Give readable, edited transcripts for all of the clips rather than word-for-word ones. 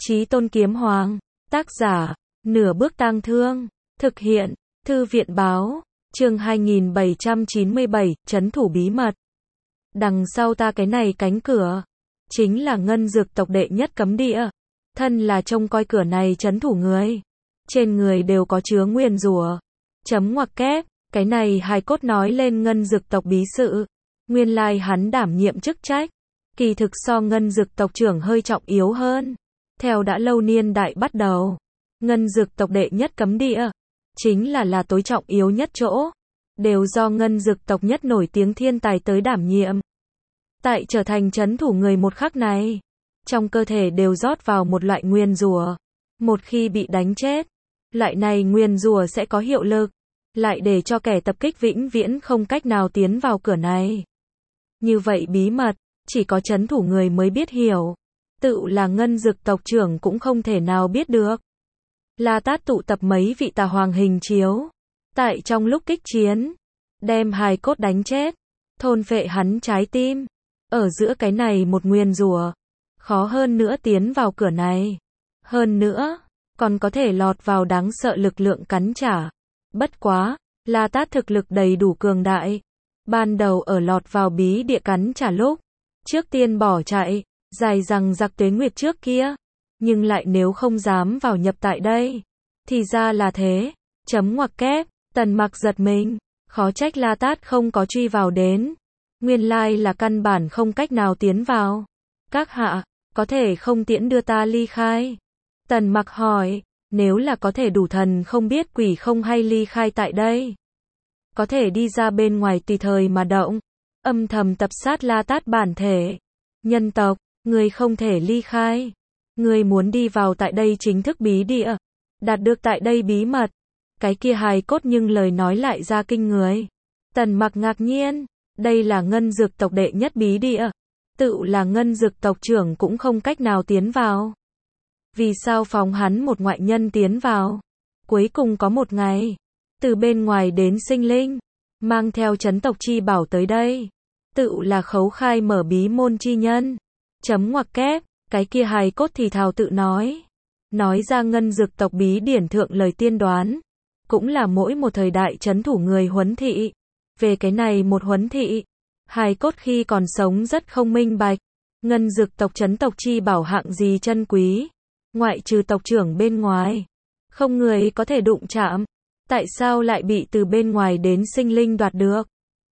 Chí Tôn Kiếm Hoàng. Tác giả, Nửa Bước Tang Thương. Thực hiện, Thư viện Báo. Chương 2797, Trấn thủ bí mật. Đằng sau ta cái này cánh cửa, chính là ngân dược tộc đệ nhất cấm địa. Thân là trông coi cửa này trấn thủ người. Trên người đều có chứa nguyền rủa. Chấm ngoặc kép, cái này hài cốt nói lên ngân dược tộc bí sự. Nguyên lai hắn đảm nhiệm chức trách. Kỳ thực so ngân dược tộc trưởng hơi trọng yếu hơn. Theo đã lâu niên đại bắt đầu, ngân dược tộc đệ nhất cấm địa, chính là tối trọng yếu nhất chỗ. Đều do ngân dược tộc nhất nổi tiếng thiên tài tới đảm nhiệm. Tại trở thành trấn thủ người một khắc này, trong cơ thể đều rót vào một loại nguyền rủa. Một khi bị đánh chết, loại này nguyền rủa sẽ có hiệu lực, lại để cho kẻ tập kích vĩnh viễn không cách nào tiến vào cửa này. Như vậy bí mật, chỉ có trấn thủ người mới biết hiểu. Tự là ngân dược tộc trưởng cũng không thể nào biết được. La Tát tụ tập mấy vị tà hoàng hình chiếu. Tại trong lúc kích chiến, đem hài cốt đánh chết, thôn phệ hắn trái tim. Ở giữa cái này một nguyền rủa, khó hơn nữa tiến vào cửa này. Hơn nữa, còn có thể lọt vào đáng sợ lực lượng cắn trả. Bất quá, La Tát thực lực đầy đủ cường đại. Ban đầu ở lọt vào bí địa cắn trả lúc, trước tiên bỏ chạy, dài rằng giặc tuế nguyệt trước kia. Nhưng lại nếu không dám vào nhập tại đây. Thì ra là thế. Chấm ngoặc kép, Tần Mặc giật mình. Khó trách La Tát không có truy vào đến. Nguyên lai là căn bản không cách nào tiến vào. Các hạ, có thể không tiễn đưa ta ly khai? Tần Mặc hỏi, nếu là có thể đủ thần không biết quỷ không hay ly khai tại đây. Có thể đi ra bên ngoài tùy thời mà động. Âm thầm tập sát La Tát bản thể. Nhân tộc, người không thể ly khai. Người muốn đi vào tại đây chính thức bí địa. Đạt được tại đây bí mật. Cái kia hài cốt nhưng lời nói lại ra kinh người. Tần Mặc ngạc nhiên. Đây là ngân dược tộc đệ nhất bí địa. Tự là ngân dược tộc trưởng cũng không cách nào tiến vào. Vì sao phóng hắn một ngoại nhân tiến vào? Cuối cùng có một ngày, từ bên ngoài đến sinh linh, mang theo trấn tộc chi bảo tới đây. Tự là khấu khai mở bí môn chi nhân. Chấm ngoặc kép, cái kia hài cốt thì thào tự nói. Nói ra ngân dược tộc bí điển thượng lời tiên đoán. Cũng là mỗi một thời đại trấn thủ người huấn thị. Về cái này một huấn thị, hài cốt khi còn sống rất không minh bạch. Ngân dược tộc trấn tộc chi bảo hạng gì chân quý. Ngoại trừ tộc trưởng bên ngoài, không người có thể đụng chạm. Tại sao lại bị từ bên ngoài đến sinh linh đoạt được?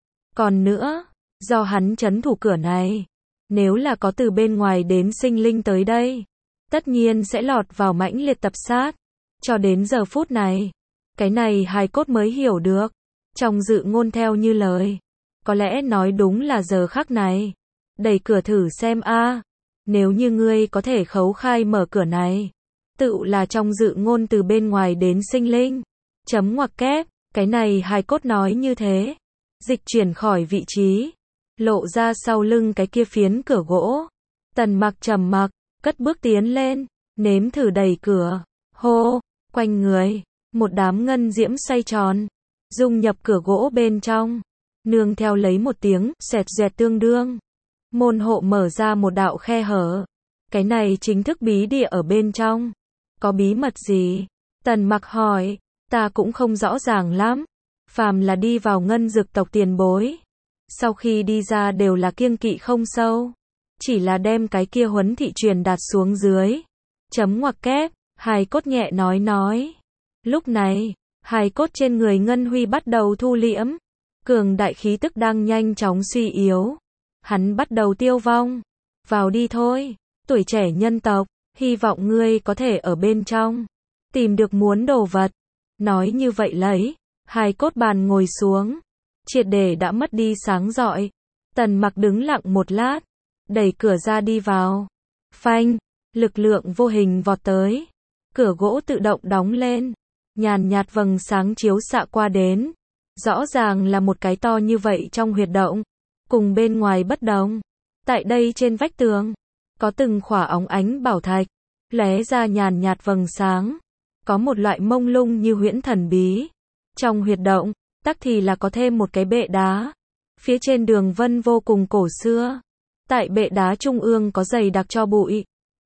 Còn nữa, do hắn trấn thủ cửa này, nếu là có từ bên ngoài đến sinh linh tới đây, tất nhiên sẽ lọt vào mãnh liệt tập sát. Cho đến giờ phút này, cái này hài cốt mới hiểu được. Trong dự ngôn theo như lời, có lẽ nói đúng là giờ khắc này. Đẩy cửa thử xem a. Nếu như ngươi có thể khấu khai mở cửa này, tự là trong dự ngôn từ bên ngoài đến sinh linh. Chấm ngoặc kép, cái này hài cốt nói như thế. Dịch chuyển khỏi vị trí, lộ ra sau lưng cái kia phiến cửa gỗ. Tần Mặc trầm mặc, cất bước tiến lên, nếm thử đẩy cửa. Hô, quanh người, một đám ngân diễm xoay tròn, dung nhập cửa gỗ bên trong. Nương theo lấy một tiếng xẹt xoẹt tương đương. Môn hộ mở ra một đạo khe hở. Cái này chính thức bí địa ở bên trong. Có bí mật gì? Tần Mặc hỏi. Ta cũng không rõ ràng lắm. Phàm là đi vào ngân dược tộc tiền bối, sau khi đi ra đều là kiêng kỵ không sâu. Chỉ là đem cái kia huấn thị truyền đạt xuống dưới. Chấm ngoặc kép, hài cốt nhẹ nói. Lúc này, hài cốt trên người Ngân Huy bắt đầu thu liễm. Cường đại khí tức đang nhanh chóng suy yếu. Hắn bắt đầu tiêu vong. Vào đi thôi, tuổi trẻ nhân tộc, hy vọng ngươi có thể ở bên trong tìm được muốn đồ vật. Nói như vậy lấy, hài cốt bàn ngồi xuống, triệt để đã mất đi sáng rọi. Tần Mặc đứng lặng một lát, đẩy cửa ra đi vào. Phanh, lực lượng vô hình vọt tới. Cửa gỗ tự động đóng lên, nhàn nhạt vầng sáng chiếu xạ qua đến. Rõ ràng là một cái to như vậy trong huyệt động. Cùng bên ngoài bất đồng. Tại đây trên vách tường, có từng khỏa óng ánh bảo thạch, lóe ra nhàn nhạt vầng sáng. Có một loại mông lung như huyễn thần bí. Trong huyệt động, tắc thì là có thêm một cái bệ đá. Phía trên đường vân vô cùng cổ xưa. Tại bệ đá trung ương có dày đặc tro bụi.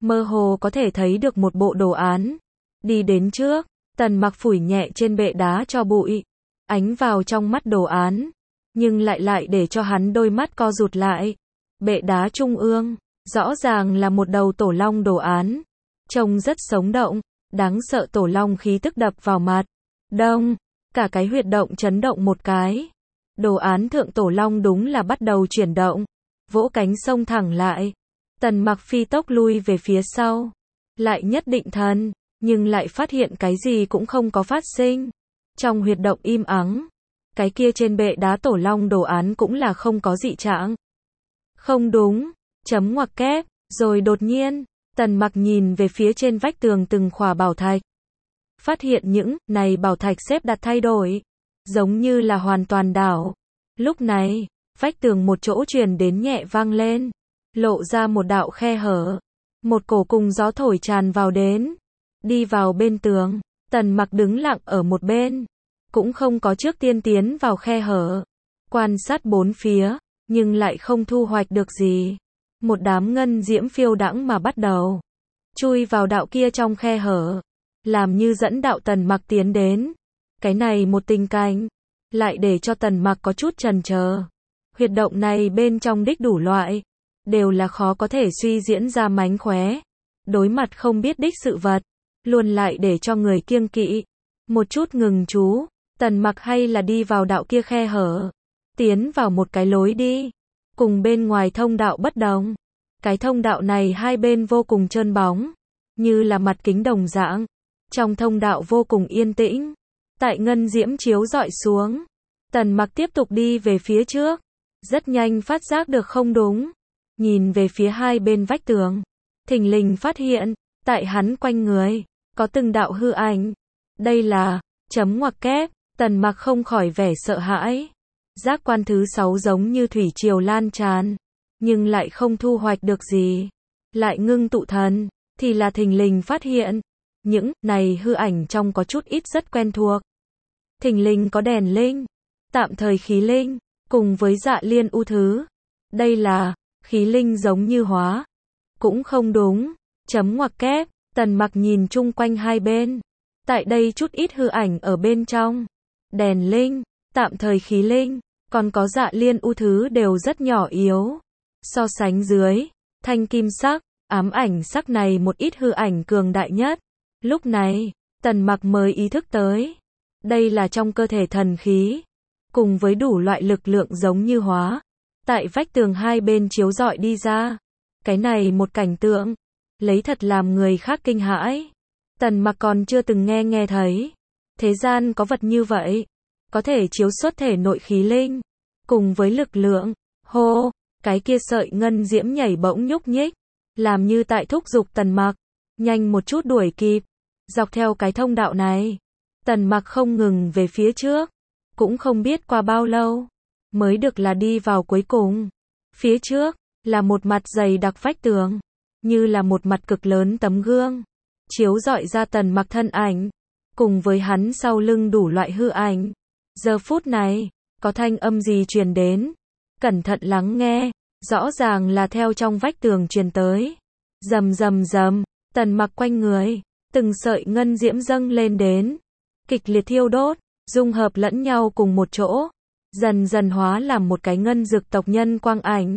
mơ hồ có thể thấy được một bộ đồ án. Đi đến trước, Tần Mặc phủi nhẹ trên bệ đá cho bụi, ánh vào trong mắt đồ án, nhưng lại để cho hắn đôi mắt co rụt lại. Bệ đá trung ương, rõ ràng là một đầu tổ long đồ án, trông rất sống động, đáng sợ tổ long khí tức đập vào mặt. Đông, cả cái huyệt động chấn động một cái. Đồ án thượng tổ long đúng là bắt đầu chuyển động, vỗ cánh xông thẳng lại. Tần Mặc phi tốc lui về phía sau, lại nhất định thần, nhưng lại phát hiện cái gì cũng không có phát sinh. Trong huyệt động im ắng, cái kia trên bệ đá tổ long đồ án cũng là không có dị trạng. Không đúng, chấm ngoặc kép, rồi đột nhiên, Tần Mặc nhìn về phía trên vách tường từng khỏa bảo thạch. Phát hiện những này bảo thạch xếp đặt thay đổi, giống như là hoàn toàn đảo. Lúc này, vách tường một chỗ truyền đến nhẹ vang lên, lộ ra một đạo khe hở. Một cổ cùng gió thổi tràn vào đến, đi vào bên tường. Tần Mặc đứng lặng ở một bên, cũng không có trước tiên tiến vào khe hở, quan sát bốn phía, nhưng lại không thu hoạch được gì. Một đám ngân diễm phiêu đãng mà bắt đầu chui vào đạo kia trong khe hở, làm như dẫn đạo Tần Mặc tiến đến. Cái này một tình cảnh, lại để cho Tần Mặc có chút chần chờ. Huyệt động này bên trong đích đủ loại, đều là khó có thể suy diễn ra mánh khóe. Đối mặt không biết đích sự vật, luôn lại để cho người kiêng kỵ. Một chút ngừng chú, Tần Mặc hay là đi vào đạo kia khe hở, tiến vào một cái lối đi, cùng bên ngoài thông đạo bất đồng. Cái thông đạo này hai bên vô cùng trơn bóng, như là mặt kính đồng dạng. Trong thông đạo vô cùng yên tĩnh, tại ngân diễm chiếu rọi xuống, Tần Mặc tiếp tục đi về phía trước, rất nhanh phát giác được không đúng, nhìn về phía hai bên vách tường, thình lình phát hiện, tại hắn quanh người, có từng đạo hư ảnh. Đây là, chấm ngoặc kép, Tần Mặc không khỏi vẻ sợ hãi. Giác quan thứ 6 giống như thủy triều lan tràn, nhưng lại không thu hoạch được gì. Lại ngưng tụ thần, thì là thình lình phát hiện, những này hư ảnh trong có chút ít rất quen thuộc. Thình lình có đèn linh, tạm thời khí linh, cùng với Dạ Liên U Thứ. Đây là, khí linh giống như hóa. Cũng không đúng, chấm ngoặc kép, Tần Mặc nhìn chung quanh hai bên. Tại đây chút ít hư ảnh ở bên trong. Đèn linh, tạm thời khí linh, còn có Dạ Liên U Thứ đều rất nhỏ yếu. So sánh dưới, thanh kim sắc, ám ảnh sắc này một ít hư ảnh cường đại nhất. Lúc này, Tần Mặc mới ý thức tới. Đây là trong cơ thể thần khí, cùng với đủ loại lực lượng giống như hóa. Tại vách tường hai bên chiếu rọi đi ra. Cái này một cảnh tượng, lấy thật làm người khác kinh hãi. Tần Mặc còn chưa từng nghe thấy. Thế gian có vật như vậy, có thể chiếu xuất thể nội khí linh, cùng với lực lượng. Hô, cái kia sợi ngân diễm nhảy bỗng nhúc nhích, làm như tại thúc giục Tần Mặc, nhanh một chút đuổi kịp. Dọc theo cái thông đạo này, Tần Mặc không ngừng về phía trước, cũng không biết qua bao lâu, mới được là đi vào cuối cùng. Phía trước, là một mặt dày đặc vách tường, như là một mặt cực lớn tấm gương, chiếu rọi ra Tần Mặc thân ảnh, cùng với hắn sau lưng đủ loại hư ảnh. Giờ phút này, có thanh âm gì truyền đến? Cẩn thận lắng nghe, rõ ràng là theo trong vách tường truyền tới. Rầm rầm rầm, Tần Mặc quanh người, từng sợi ngân diễm dâng lên đến, kịch liệt thiêu đốt, dung hợp lẫn nhau cùng một chỗ, dần dần hóa làm một cái ngân dực tộc nhân quang ảnh.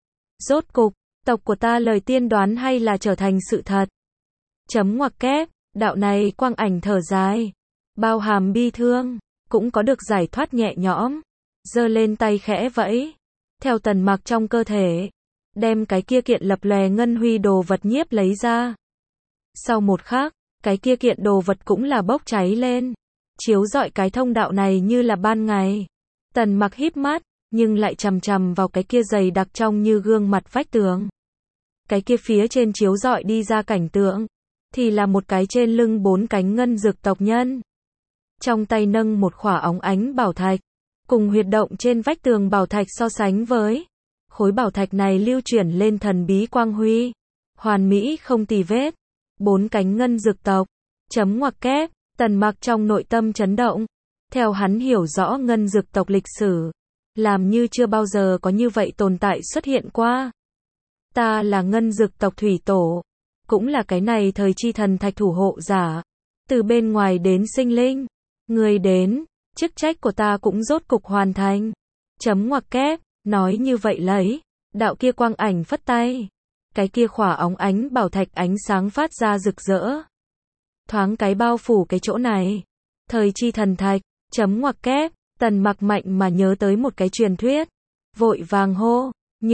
Rốt cục, tộc của ta lời tiên đoán hay là trở thành sự thật? Chấm ngoặc kép, đạo này quang ảnh thở dài, bao hàm bi thương, cũng có được giải thoát nhẹ nhõm, giơ lên tay khẽ vẫy, theo Tần Mặc trong cơ thể, đem cái kia kiện lập lòe ngân huy đồ vật nhiếp lấy ra. Sau một khắc, cái kia kiện đồ vật cũng là bốc cháy lên, chiếu rọi cái thông đạo này như là ban ngày. Tần Mặc híp mắt, nhưng lại chằm chằm vào cái kia dày đặc trong như gương mặt vách tường. Cái kia phía trên chiếu rọi đi ra cảnh tượng, thì là một cái trên lưng 4 cánh ngân dực tộc nhân. Trong tay nâng một khỏa óng ánh bảo thạch, cùng huyệt động trên vách tường bảo thạch so sánh với. Khối bảo thạch này lưu chuyển lên thần bí quang huy, hoàn mỹ không tì vết. 4 cánh ngân dực tộc, chấm ngoặc kép, Tần Mặc trong nội tâm chấn động. Theo hắn hiểu rõ ngân dực tộc lịch sử, làm như chưa bao giờ có như vậy tồn tại xuất hiện qua. Ta là ngân dực tộc thủy tổ, cũng là cái này thời chi thần thạch thủ hộ giả. Từ bên ngoài đến sinh linh, người đến, chức trách của ta cũng rốt cục hoàn thành. Chấm ngoặc kép, nói như vậy lấy, đạo kia quang ảnh phất tay. Cái kia khỏa óng ánh bảo thạch ánh sáng phát ra rực rỡ. Thoáng cái bao phủ cái chỗ này. Thời chi thần thạch, chấm ngoặc kép, Tần Mặc mạnh mà nhớ tới một cái truyền thuyết. Vội vàng hô,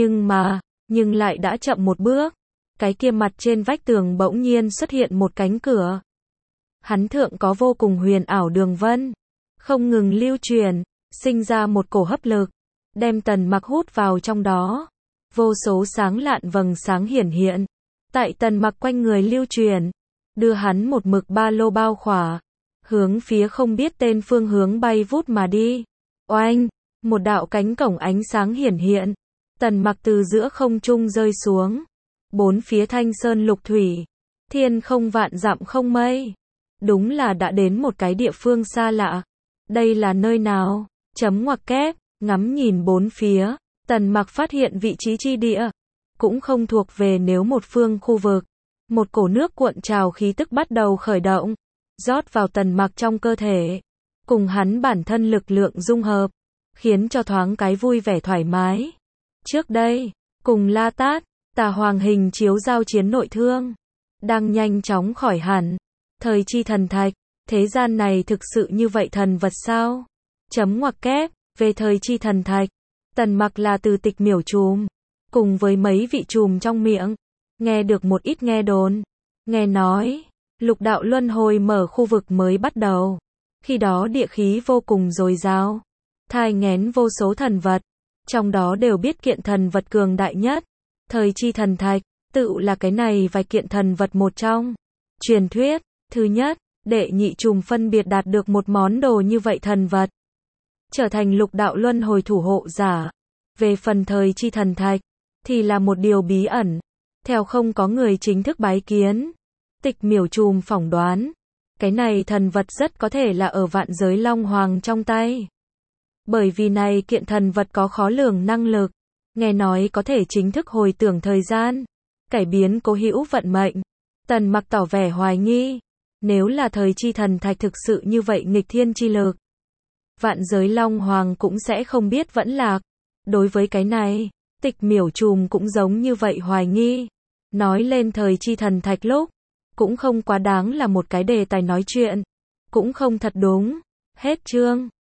nhưng lại đã chậm một bước. Cái kia mặt trên vách tường bỗng nhiên xuất hiện một cánh cửa. Hắn thượng có vô cùng huyền ảo đường vân, không ngừng lưu truyền, sinh ra một cổ hấp lực, đem Tần Mặc hút vào trong đó. Vô số sáng lạn vầng sáng hiển hiện, tại Tần Mặc quanh người lưu truyền, đưa hắn một mực ba lô bao khỏa, hướng phía không biết tên phương hướng bay vút mà đi. Oanh, một đạo cánh cổng ánh sáng hiển hiện, Tần Mặc từ giữa không trung rơi xuống. Bốn phía thanh sơn lục thủy, thiên không vạn dặm không mây. Đúng là đã đến một cái địa phương xa lạ. Đây là nơi nào? Chấm ngoặc kép, ngắm nhìn bốn phía, Tần Mặc phát hiện vị trí chi địa cũng không thuộc về nếu một phương khu vực. Một cổ nước cuộn trào khí tức bắt đầu khởi động, rót vào Tần Mặc trong cơ thể, cùng hắn bản thân lực lượng dung hợp, khiến cho thoáng cái vui vẻ thoải mái. Trước đây, cùng La Tát, Tà Hoàng hình chiếu giao chiến nội thương, đang nhanh chóng khỏi hẳn. Thời chi thần thạch, thế gian này thực sự như vậy thần vật sao? Chấm ngoặc kép, về thời chi thần thạch, Tần Mặc là từ Tịch Miểu Trùm, cùng với mấy vị trùm trong miệng, nghe được một ít nghe đồn, nghe nói, lục đạo luân hồi mở khu vực mới bắt đầu. Khi đó địa khí vô cùng dồi dào, thai nghén vô số thần vật, trong đó đều biết kiện thần vật cường đại nhất. Thời chi thần thạch, tự là cái này vài kiện thần vật một trong. Truyền thuyết, thứ nhất, đệ nhị trùm phân biệt đạt được một món đồ như vậy thần vật, trở thành lục đạo luân hồi thủ hộ giả. Về phần thời chi thần thạch, thì là một điều bí ẩn, theo không có người chính thức bái kiến. Tịch Miểu Trùm phỏng đoán, cái này thần vật rất có thể là ở vạn giới Long Hoàng trong tay. Bởi vì này kiện thần vật có khó lường năng lực, nghe nói có thể chính thức hồi tưởng thời gian, cải biến cố hữu vận mệnh. Tần Mặc tỏ vẻ hoài nghi, nếu là thời chi thần thạch thực sự như vậy nghịch thiên chi lực, vạn giới Long Hoàng cũng sẽ không biết vẫn lạc. Đối với cái này, Tịch Miểu Trùm cũng giống như vậy hoài nghi. Nói lên thời chi thần thạch lúc, cũng không quá đáng là một cái đề tài nói chuyện, cũng không thật đúng. Hết chương.